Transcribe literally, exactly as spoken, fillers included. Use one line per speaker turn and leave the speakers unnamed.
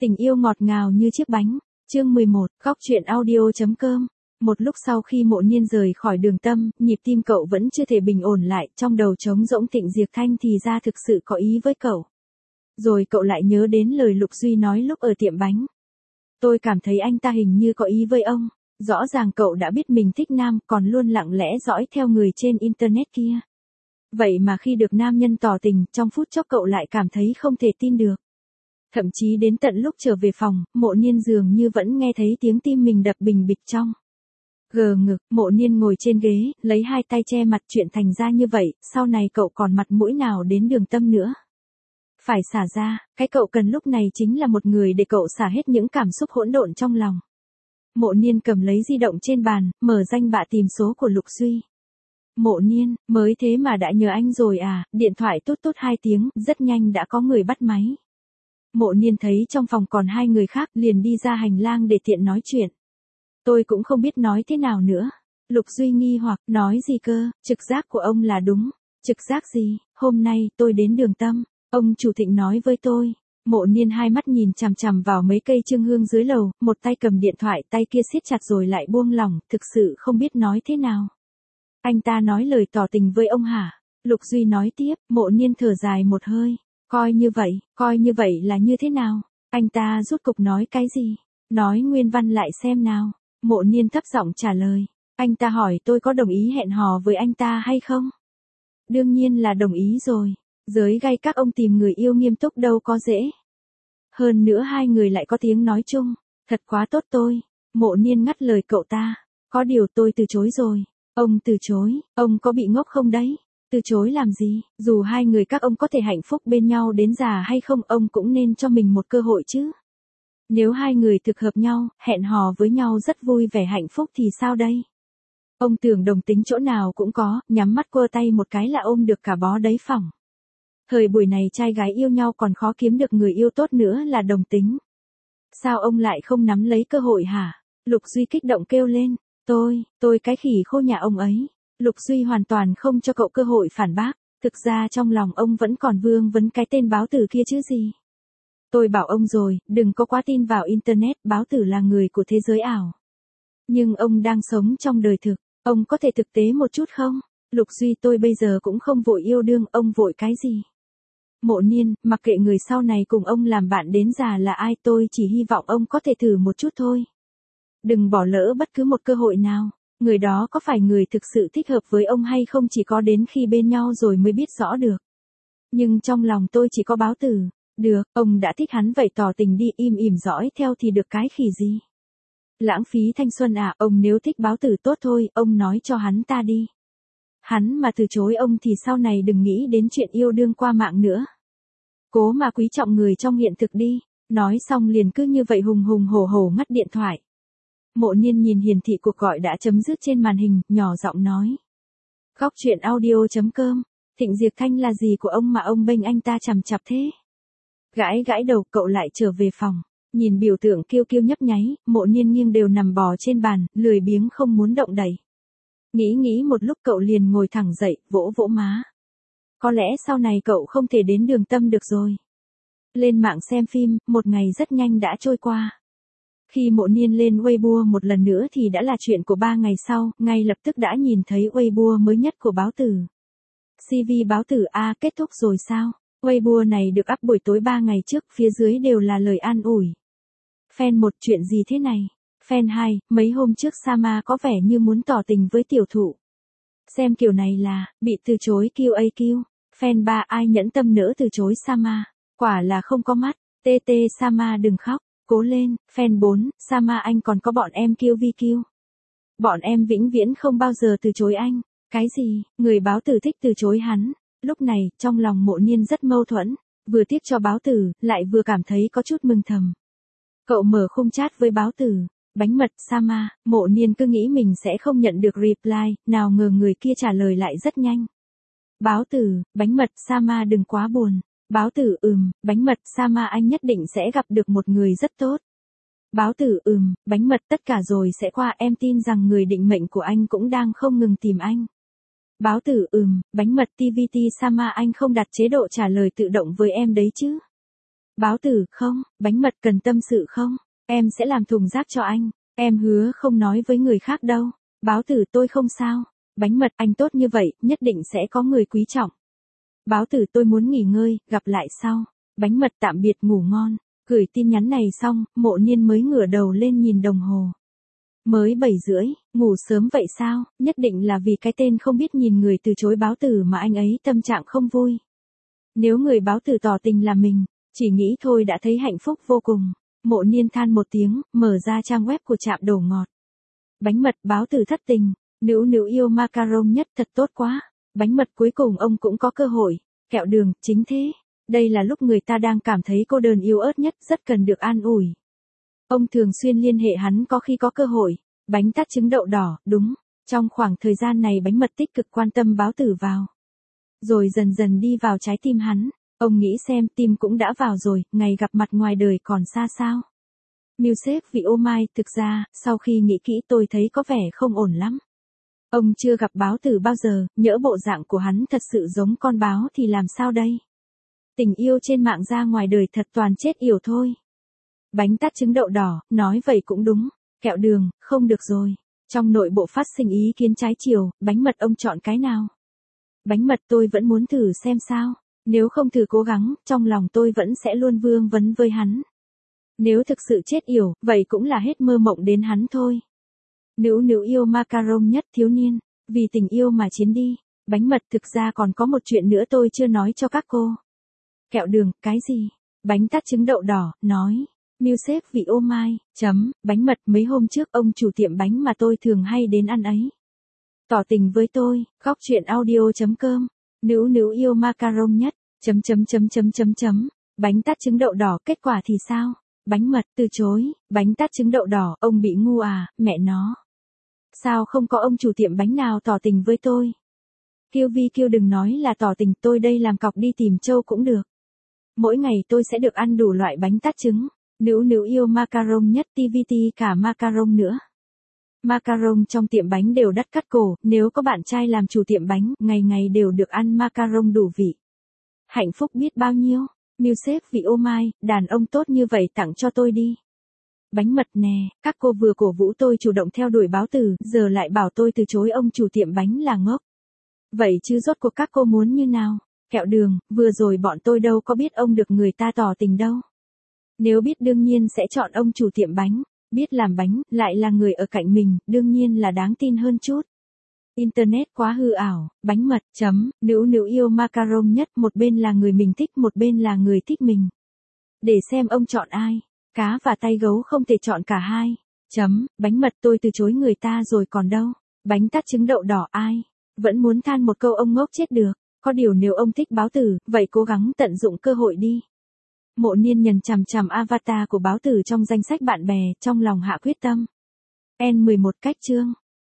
Tình yêu ngọt ngào như chiếc bánh. Chương mười một, góc truyện audio chấm com. Một lúc sau khi Mộ Niên rời khỏi Đường Tâm, nhịp tim cậu vẫn chưa thể bình ổn lại, trong đầu trống rỗng. Thịnh Diệp Thanh thì ra thực sự có ý với cậu. Rồi cậu lại nhớ đến lời Lục Duy nói lúc ở tiệm bánh. Tôi cảm thấy anh ta hình như có ý với ông. Rõ ràng cậu đã biết mình thích nam, còn luôn lặng lẽ dõi theo người trên internet kia. Vậy mà khi được nam nhân tỏ tình, trong phút chốc cậu lại cảm thấy không thể tin được. Thậm chí đến tận lúc trở về phòng, Mộ Niên dường như vẫn nghe thấy tiếng tim mình đập bình bịch trong. Gờ ngực, Mộ Niên ngồi trên ghế, lấy hai tay che mặt. Chuyện thành ra như vậy, sau này cậu còn mặt mũi nào đến Đường Tâm nữa. Phải xả ra, cái cậu cần lúc này chính là một người để cậu xả hết những cảm xúc hỗn độn trong lòng. Mộ Niên cầm lấy di động trên bàn, mở danh bạ tìm số của Lục Duy. Mộ Niên, mới thế mà đã nhớ anh rồi à? Điện thoại tút tút hai tiếng, rất nhanh đã có người bắt máy. Mộ Niên thấy trong phòng còn hai người khác, liền đi ra hành lang để tiện nói chuyện. Tôi cũng không biết nói thế nào nữa. Lục Duy nghi hoặc, nói gì cơ? Trực giác của ông là đúng. Trực giác gì? Hôm nay tôi đến Đường Tâm, ông chủ Thịnh nói với tôi. Mộ Niên hai mắt nhìn chằm chằm vào mấy cây trương hương dưới lầu, một tay cầm điện thoại, tay kia siết chặt rồi lại buông lỏng, thực sự không biết nói thế nào. Anh ta nói lời tỏ tình với ông hả? Lục Duy nói tiếp. Mộ Niên thở dài một hơi. Coi như vậy, coi như vậy là như thế nào? Anh ta rút cục nói cái gì? Nói nguyên văn lại xem nào. Mộ Niên thấp giọng trả lời. Anh ta hỏi tôi có đồng ý hẹn hò với anh ta hay không? Đương nhiên là đồng ý rồi. Giới gay các ông tìm người yêu nghiêm túc đâu có dễ. Hơn nữa hai người lại có tiếng nói chung. Thật quá tốt tôi. Mộ Niên ngắt lời cậu ta. Có điều tôi từ chối rồi. Ông từ chối, ông có bị ngốc không đấy? Từ chối làm gì? Dù hai người các ông có thể hạnh phúc bên nhau đến già hay không, ông cũng nên cho mình một cơ hội chứ. Nếu hai người thực hợp nhau, hẹn hò với nhau rất vui vẻ hạnh phúc thì sao đây? Ông tưởng đồng tính chỗ nào cũng có, nhắm mắt quơ tay một cái là ôm được cả bó đấy phỏng. Thời buổi này trai gái yêu nhau còn khó kiếm được người yêu tốt nữa là đồng tính. Sao ông lại không nắm lấy cơ hội hả? Lục Duy kích động kêu lên. Tôi, tôi cái khỉ khô nhà ông ấy. Lục Duy hoàn toàn không cho cậu cơ hội phản bác. Thực ra trong lòng ông vẫn còn vương vấn cái tên báo tử kia chứ gì. Tôi bảo ông rồi, đừng có quá tin vào internet, báo tử là người của thế giới ảo. Nhưng ông đang sống trong đời thực, ông có thể thực tế một chút không? Lục Duy, tôi bây giờ cũng không vội yêu đương, ông vội cái gì? Mộ Niên, mặc kệ người sau này cùng ông làm bạn đến già là ai, tôi chỉ hy vọng ông có thể thử một chút thôi. Đừng bỏ lỡ bất cứ một cơ hội nào. Người đó có phải người thực sự thích hợp với ông hay không chỉ có đến khi bên nhau rồi mới biết rõ được. Nhưng trong lòng tôi chỉ có báo tử. Được, ông đã thích hắn vậy tỏ tình đi, im ỉm dõi theo thì được cái khỉ gì. Lãng phí thanh xuân à, ông nếu thích báo tử tốt thôi, ông nói cho hắn ta đi. Hắn mà từ chối ông thì sau này đừng nghĩ đến chuyện yêu đương qua mạng nữa. Cố mà quý trọng người trong hiện thực đi. Nói xong liền cứ như vậy hùng hùng hổ hổ ngắt điện thoại. Mộ Niên nhìn hiển thị cuộc gọi đã chấm dứt trên màn hình, nhỏ giọng nói. Góc truyện audio chấm com. Thịnh Diệp Thanh là gì của ông mà ông bênh anh ta chằm chặp thế? Gãi gãi đầu, cậu lại trở về phòng. Nhìn biểu tượng kiêu kiêu nhấp nháy, Mộ Niên nghiêng đều nằm bò trên bàn, lười biếng không muốn động đậy. Nghĩ nghĩ một lúc cậu liền ngồi thẳng dậy, vỗ vỗ má. Có lẽ sau này cậu không thể đến Đường Tâm được rồi. Lên mạng xem phim, một ngày rất nhanh đã trôi qua. Khi Mộ Niên lên Weibo một lần nữa thì đã là chuyện của ba ngày sau, ngay lập tức đã nhìn thấy Weibo mới nhất của báo tử. xê vê báo tử A kết thúc rồi sao? Weibo này được up buổi tối ba ngày trước, phía dưới đều là lời an ủi. Fan một, chuyện gì thế này? Fan hai, mấy hôm trước Sama có vẻ như muốn tỏ tình với tiểu thụ. Xem kiểu này là, bị từ chối kiu a kiu. Fan ba, ai nhẫn tâm nỡ từ chối Sama. Quả là không có mắt. tê tê Sama đừng khóc. Cố lên. Fan bốn, Sama anh còn có bọn em kiu vi kiu. Bọn em vĩnh viễn không bao giờ từ chối anh. Cái gì, người báo tử thích từ chối hắn. Lúc này, trong lòng Mộ Niên rất mâu thuẫn. Vừa tiếc cho báo tử, lại vừa cảm thấy có chút mừng thầm. Cậu mở khung chat với báo tử. Bánh mật Sama, Mộ Niên cứ nghĩ mình sẽ không nhận được reply, nào ngờ người kia trả lời lại rất nhanh. Báo tử, bánh mật Sama đừng quá buồn. Báo tử ừm, bánh mật Sama anh nhất định sẽ gặp được một người rất tốt. Báo tử ừm, bánh mật tất cả rồi sẽ qua, em tin rằng người định mệnh của anh cũng đang không ngừng tìm anh. Báo tử ừm, bánh mật tê vê tê Sama anh không đặt chế độ trả lời tự động với em đấy chứ. Báo tử, không, bánh mật cần tâm sự không? Em sẽ làm thùng rác cho anh, em hứa không nói với người khác đâu. Báo tử, tôi không sao. Bánh mật, anh tốt như vậy, nhất định sẽ có người quý trọng. Báo tử, tôi muốn nghỉ ngơi, gặp lại sau. Bánh mật, tạm biệt, ngủ ngon. Gửi tin nhắn này xong, Mộ Niên mới ngửa đầu lên nhìn đồng hồ. Mới bảy rưỡi, ngủ sớm vậy sao? Nhất định là vì cái tên không biết nhìn người từ chối báo tử mà anh ấy tâm trạng không vui. Nếu người báo tử tỏ tình là mình, chỉ nghĩ thôi đã thấy hạnh phúc vô cùng. Mộ Niên than một tiếng, mở ra trang web của trạm đồ ngọt. Bánh mật, báo tử thất tình. Nữu nữu yêu macaron nhất, thật tốt quá. Bánh mật, cuối cùng ông cũng có cơ hội. Kẹo đường, chính thế. Đây là lúc người ta đang cảm thấy cô đơn yếu ớt nhất, rất cần được an ủi. Ông thường xuyên liên hệ hắn có khi có cơ hội. Bánh tát trứng đậu đỏ, đúng. Trong khoảng thời gian này bánh mật tích cực quan tâm báo tử vào. Rồi dần dần đi vào trái tim hắn. Ông nghĩ xem tim cũng đã vào rồi, ngày gặp mặt ngoài đời còn xa sao. Musep vì ô mai, thực ra, sau khi nghĩ kỹ tôi thấy có vẻ không ổn lắm. Ông chưa gặp báo tử bao giờ, nhỡ bộ dạng của hắn thật sự giống con báo thì làm sao đây? Tình yêu trên mạng ra ngoài đời thật toàn chết yểu thôi. Bánh tát trứng đậu đỏ, nói vậy cũng đúng. Kẹo đường, không được rồi. Trong nội bộ phát sinh ý kiến trái chiều, bánh mật ông chọn cái nào? Bánh mật, tôi vẫn muốn thử xem sao. Nếu không thử cố gắng, trong lòng tôi vẫn sẽ luôn vương vấn với hắn. Nếu thực sự chết yểu, vậy cũng là hết mơ mộng đến hắn thôi. Nữu nữu yêu macaron nhất, thiếu niên. Vì tình yêu mà chiến đi. Bánh mật, thực ra còn có một chuyện nữa tôi chưa nói cho các cô. Kẹo đường, cái gì? Bánh tát trứng đậu đỏ, nói. Musep vì ô mai, chấm, bánh mật, mấy hôm trước ông chủ tiệm bánh mà tôi thường hay đến ăn ấy. Tỏ tình với tôi, góc chuyện audio chấm com. Nữu nữu yêu macaron nhất, chấm chấm chấm chấm chấm chấm. Bánh tát trứng đậu đỏ, kết quả thì sao? Bánh mật, từ chối. Bánh tát trứng đậu đỏ, ông bị ngu à, mẹ nó. Sao không có ông chủ tiệm bánh nào tỏ tình với tôi? Kiêu Vi Kiêu đừng nói là tỏ tình, tôi đây làm cọc đi tìm Châu cũng được. Mỗi ngày tôi sẽ được ăn đủ loại bánh tát trứng. Nữu nữu yêu macaron nhất, tê vê tê cả macaron nữa. Macaron trong tiệm bánh đều đắt cắt cổ, nếu có bạn trai làm chủ tiệm bánh, ngày ngày đều được ăn macaron đủ vị. Hạnh phúc biết bao nhiêu. Musep vì ô mai, đàn ông tốt như vậy tặng cho tôi đi. Bánh mật nè, các cô vừa cổ vũ tôi chủ động theo đuổi báo tử, giờ lại bảo tôi từ chối ông chủ tiệm bánh là ngốc. Vậy chứ rốt cuộc các cô muốn như nào? Kẹo đường, vừa rồi bọn tôi đâu có biết ông được người ta tỏ tình đâu. Nếu biết đương nhiên sẽ chọn ông chủ tiệm bánh. Biết làm bánh, lại là người ở cạnh mình, đương nhiên là đáng tin hơn chút. Internet quá hư ảo, bánh mật, chấm, nữu nữu yêu macaron nhất, một bên là người mình thích, một bên là người thích mình. Để xem ông chọn ai. Cá và tay gấu không thể chọn cả hai. Chấm, bánh mật, tôi từ chối người ta rồi còn đâu. Bánh tát trứng đậu đỏ ai? Vẫn muốn than một câu ông ngốc chết được. Có điều nếu ông thích báo tử, vậy cố gắng tận dụng cơ hội đi. Mộ Niên nhìn chằm chằm avatar của báo tử trong danh sách bạn bè, trong lòng hạ quyết tâm. N mười một cách chương.